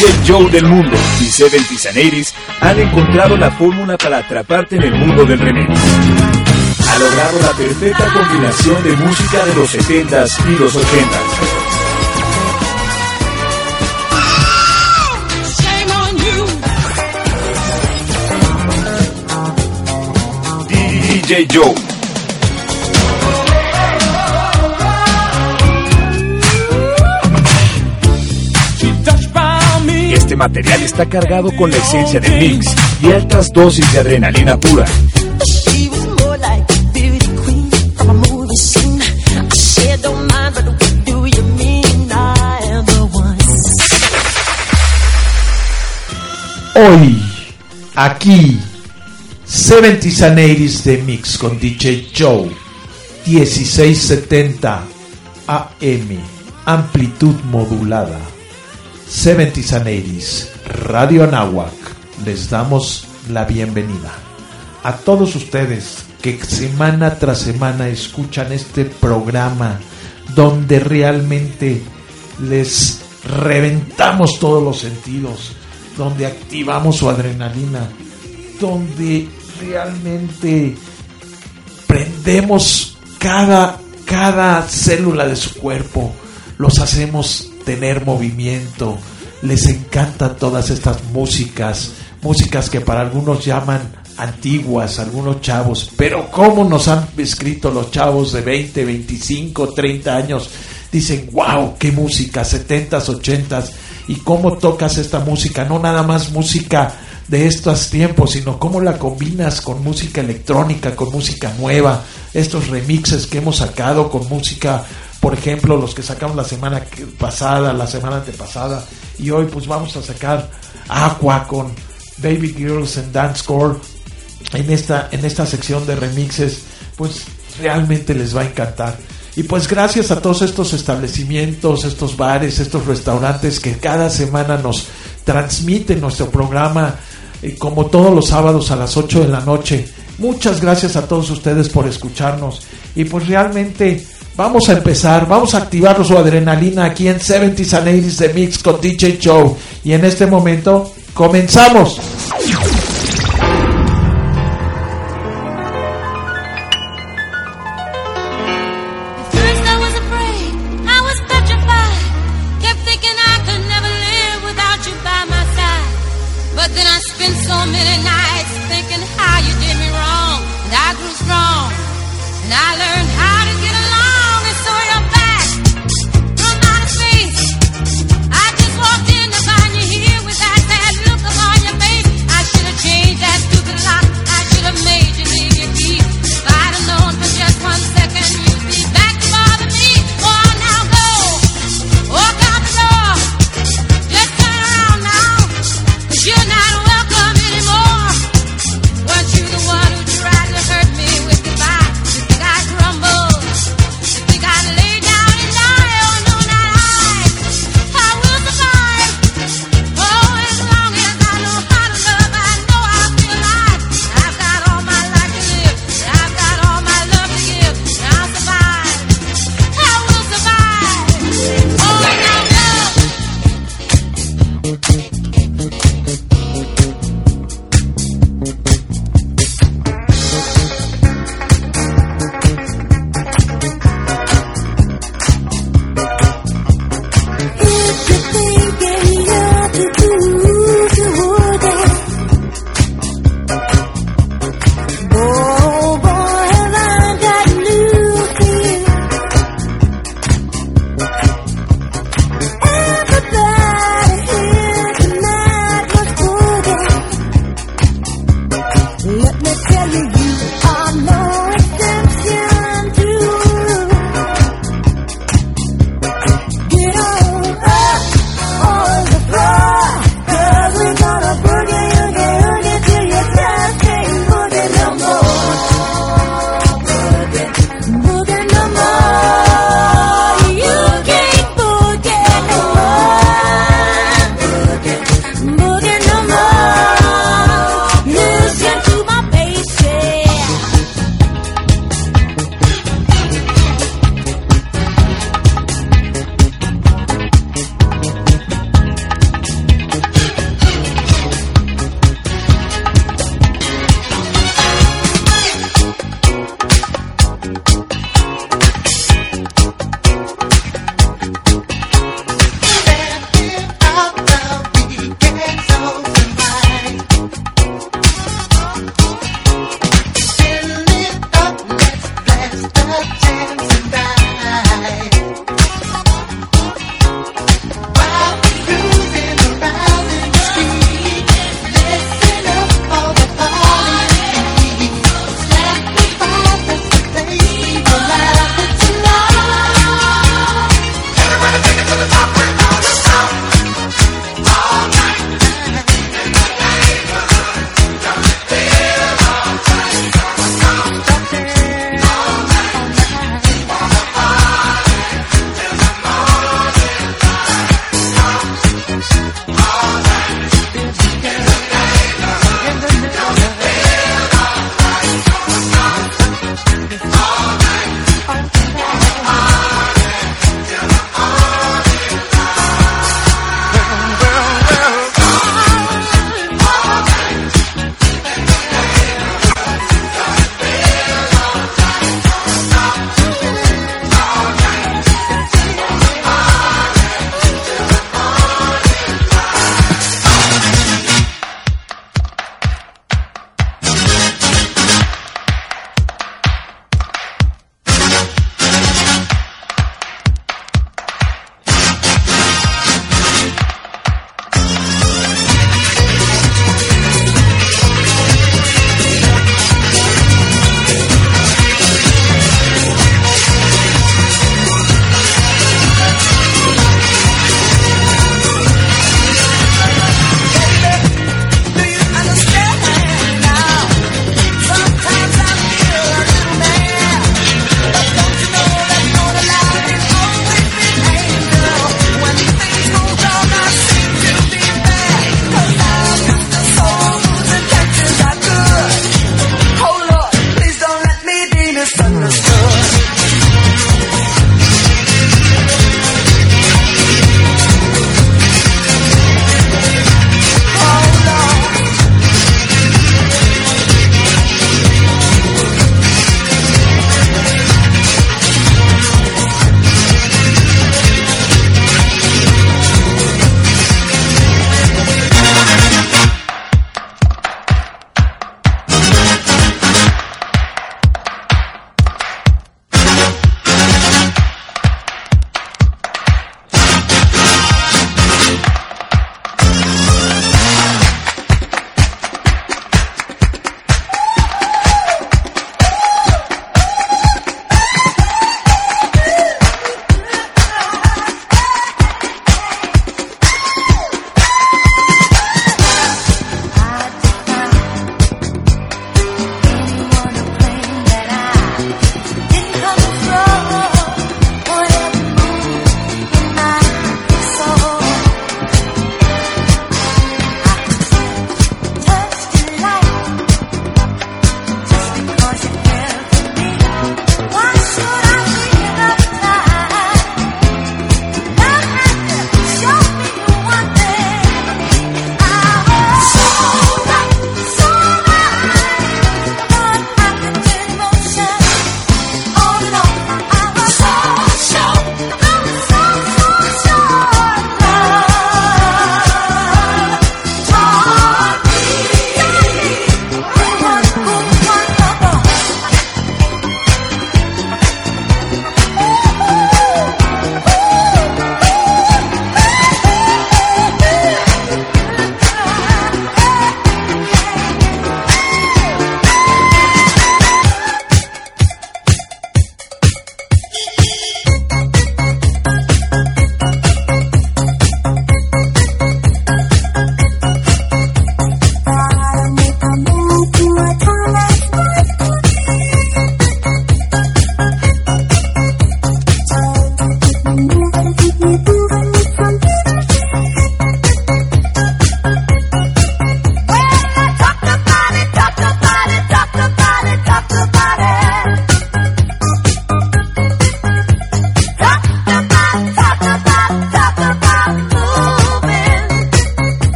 DJ Joe del mundo y 70s and 80s han encontrado la fórmula para atraparte en el mundo del remix. Ha logrado la perfecta combinación de música de los 70s y los 80s. DJ Joe. Este material está cargado con la esencia del mix y altas dosis de adrenalina pura. Hoy, aquí, 70s and 80s de mix con DJ Joe, 1670 AM, amplitud modulada. 70s and 80s, Radio Anáhuac, les damos la bienvenida a todos ustedes que semana tras semana escuchan este programa donde realmente les reventamos todos los sentidos, donde activamos su adrenalina, donde realmente prendemos cada célula de su cuerpo, los hacemos tener movimiento. Les encantan todas estas músicas que para algunos llaman antiguas, algunos chavos, pero cómo nos han escrito los chavos de 20, 25, 30 años, dicen wow, qué música, 70s, 80s, y cómo tocas esta música, no nada más música de estos tiempos, sino cómo la combinas con música electrónica, con música nueva, estos remixes que hemos sacado con música. Por ejemplo, los que sacamos la semana pasada, la semana antepasada, y hoy pues vamos a sacar Aqua con Baby Girls and Dancecore en esta sección de remixes, pues realmente les va a encantar. Y pues gracias a todos estos establecimientos, estos bares, estos restaurantes que cada semana nos transmiten nuestro programa, como todos los sábados a las 8 de la noche. Muchas gracias a todos ustedes por escucharnos, y pues realmente vamos a empezar, vamos a activar su adrenalina aquí en 70s and 80s de Mix con DJ Joe. Y en este momento, ¡comenzamos! I just walked in to find you here with that sad look upon your face. I should have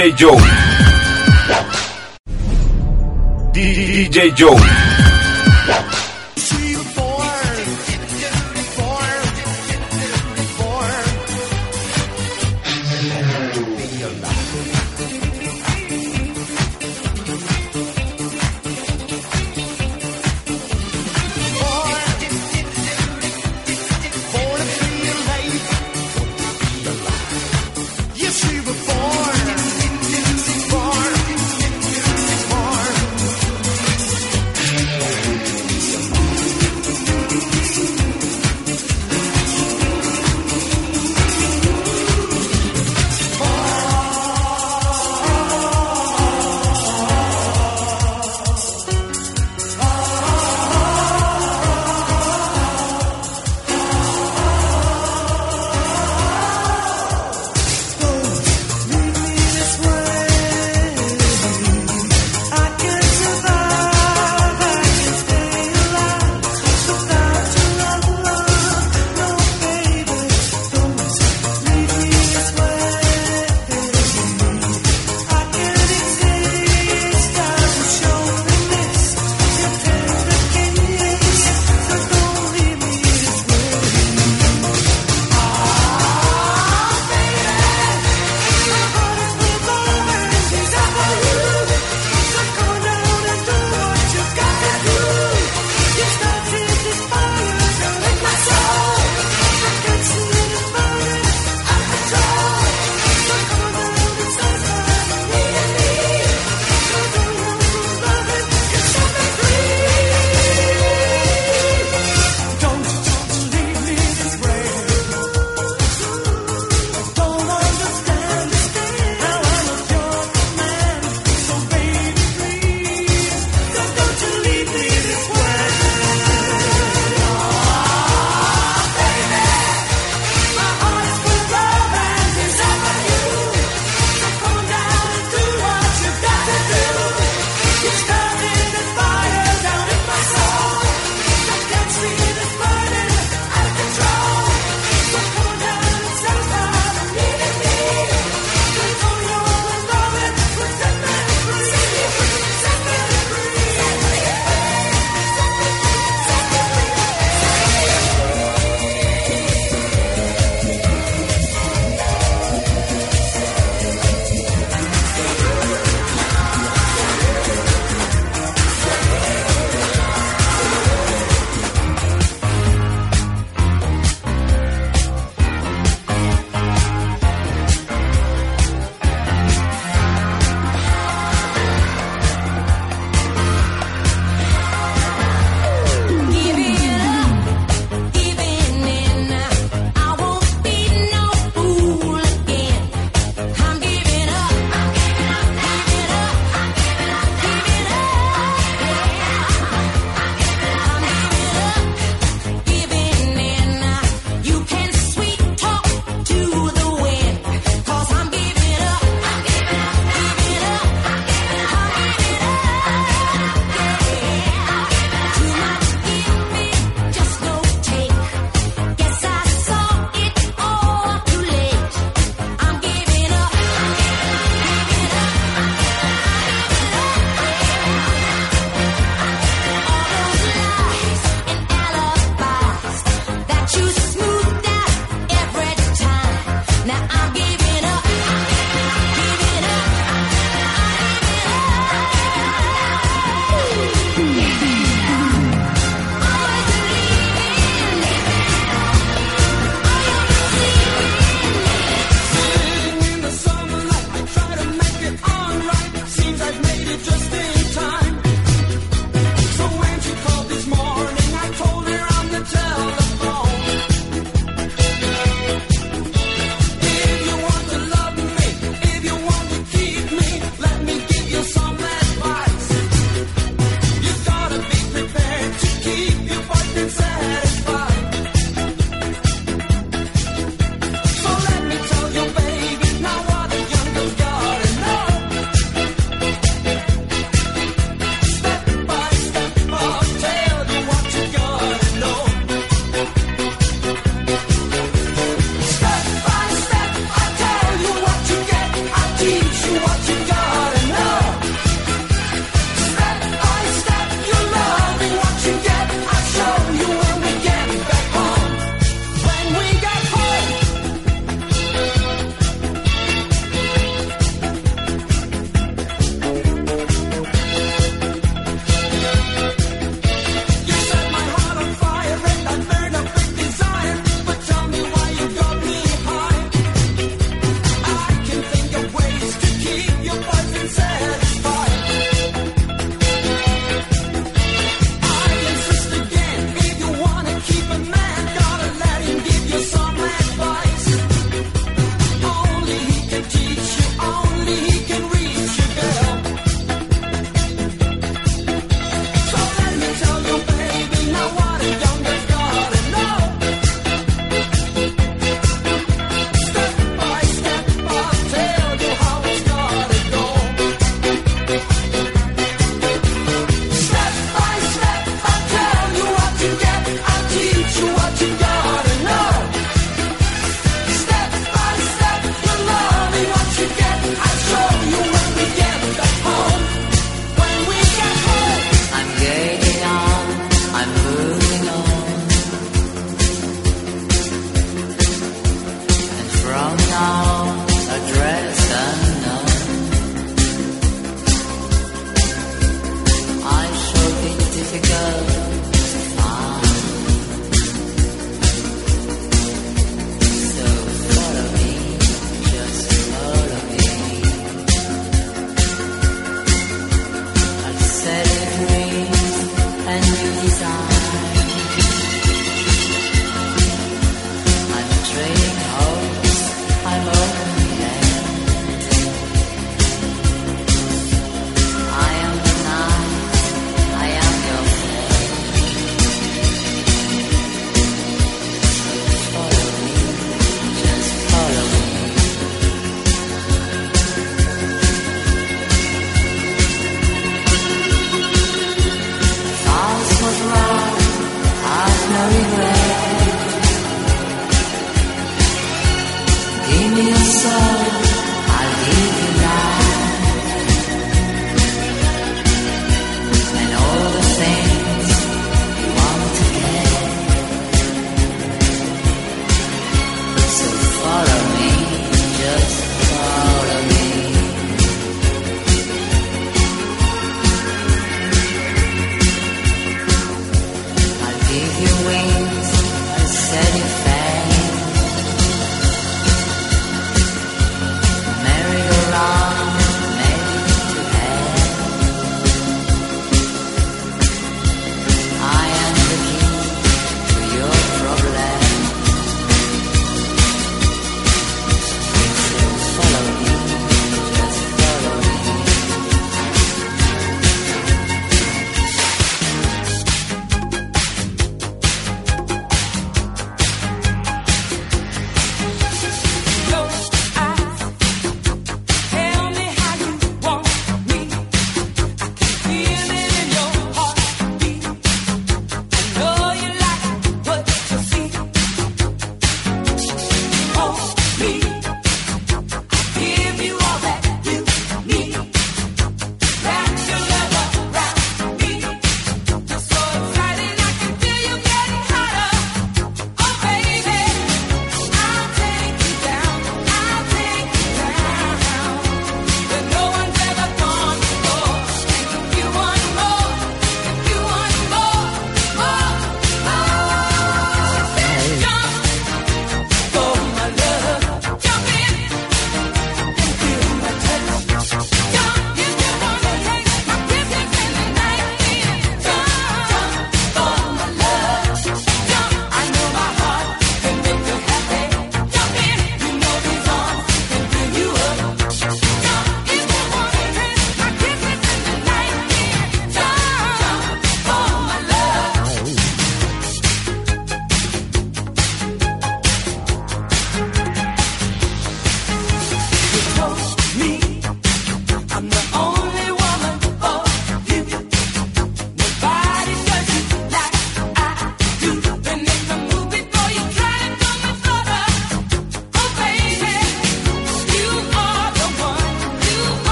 DJ Joe. DJ Joe.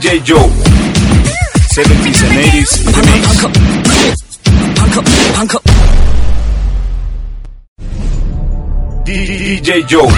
DJ Joe. 70s and 80s Remix. DJ Joe.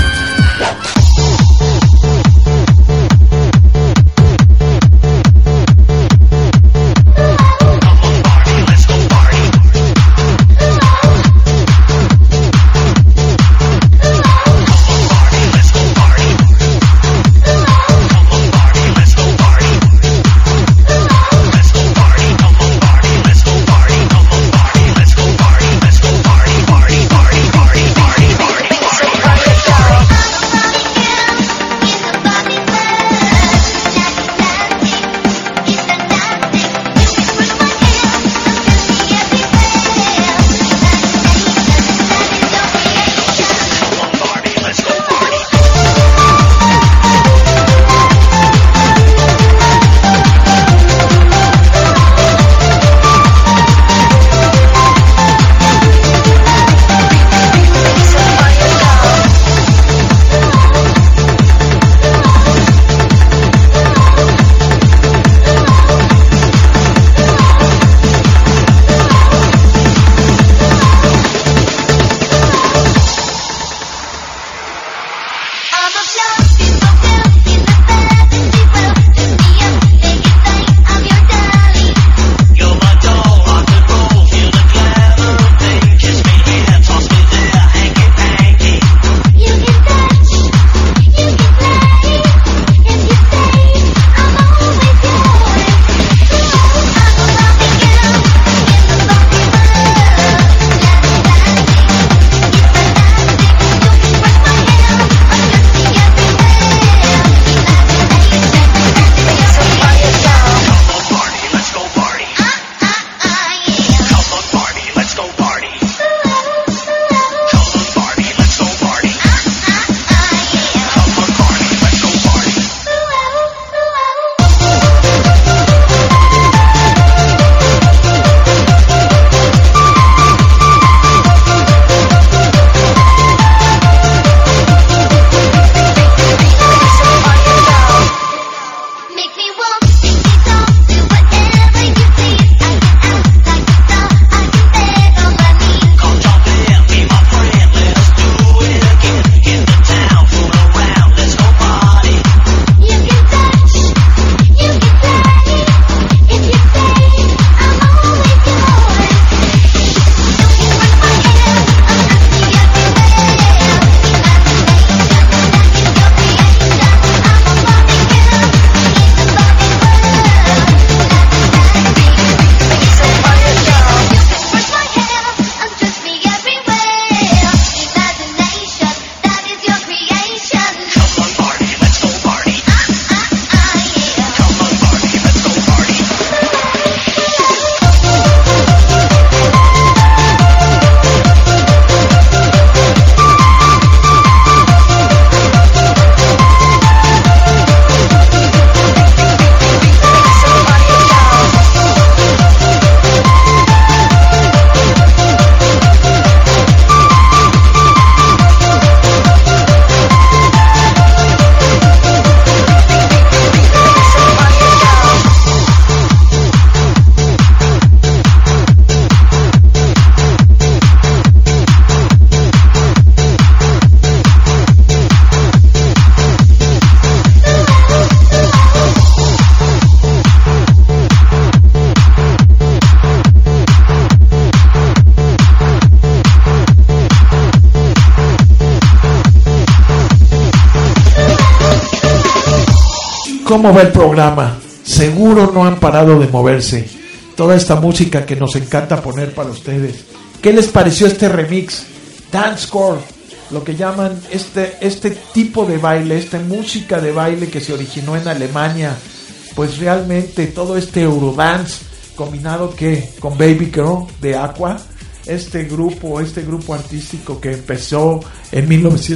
¿Cómo va el programa? Seguro no han parado de moverse. Toda esta música que nos encanta poner para ustedes. ¿Qué les pareció este remix? Dancecore, lo que llaman este tipo de baile, esta música de baile que se originó en Alemania. Pues realmente todo este Eurodance combinado con Baby Girl de Aqua, este grupo artístico que empezó en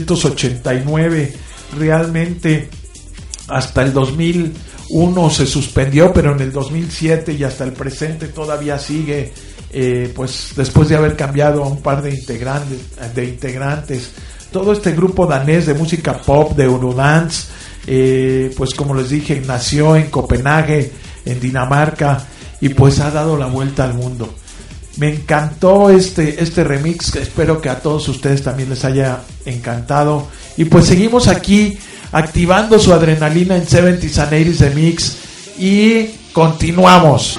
1989, realmente hasta el 2001 se suspendió, pero en el 2007 y hasta el presente todavía sigue, pues después de haber cambiado a un par de integrantes. Todo este grupo danés de música pop, de Eurodance, pues como les dije, nació en Copenhague, en Dinamarca, y pues ha dado la vuelta al mundo. Me encantó este remix, espero que a todos ustedes también les haya encantado. Y pues seguimos aquí activando su adrenalina en 70s and 80s de Mix y continuamos.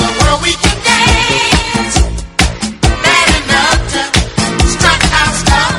Stop.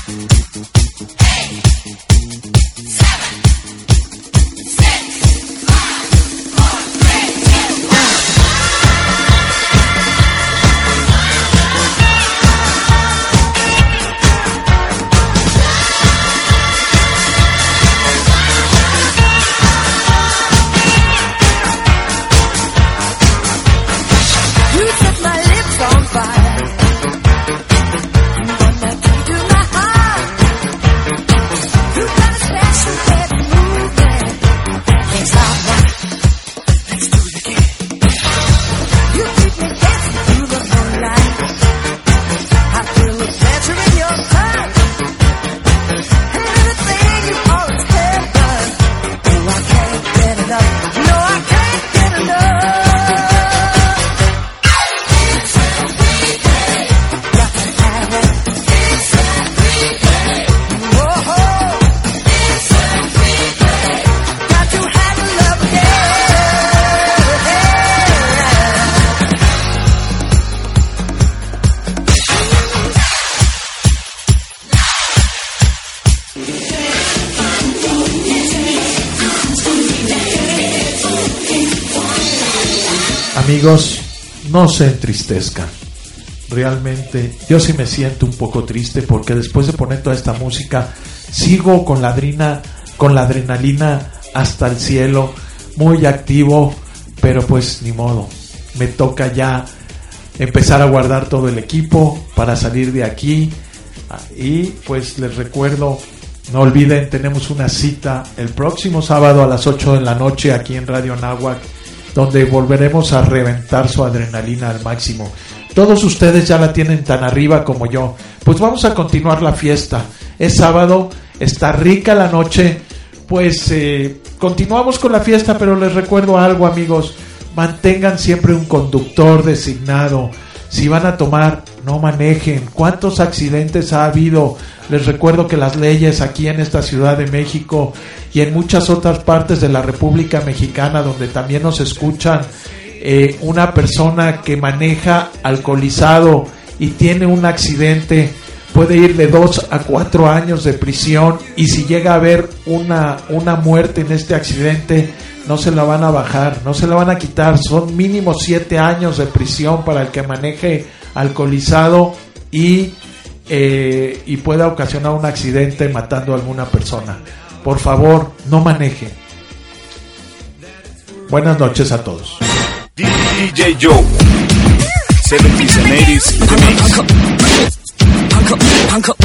Amigos, no se entristezcan. Realmente yo sí me siento un poco triste porque después de poner toda esta música sigo con la adrenalina hasta el cielo, muy activo, pero pues ni modo, me toca ya empezar a guardar todo el equipo para salir de aquí. Y pues les recuerdo, no olviden, tenemos una cita el próximo sábado a las 8 de la noche aquí en Radio Anáhuac, donde volveremos a reventar su adrenalina al máximo. Todos ustedes ya la tienen tan arriba como yo. Pues vamos a continuar la fiesta. Es sábado, está rica la noche. Pues continuamos con la fiesta, pero les recuerdo algo, amigos. Mantengan siempre un conductor designado. Si van a tomar, no manejen. ¿Cuántos accidentes ha habido? Les recuerdo que las leyes aquí en esta Ciudad de México y en muchas otras partes de la República Mexicana, donde también nos escuchan, una persona que maneja alcoholizado y tiene un accidente puede ir de 2 a 4 años de prisión, y si llega a haber una muerte en este accidente, no se la van a bajar, no se la van a quitar. Son mínimo 7 años de prisión para el que maneje alcoholizado y pueda ocasionar un accidente matando a alguna persona. Por favor, no maneje. Buenas noches a todos. DJ Joe, 70s and 80s remix.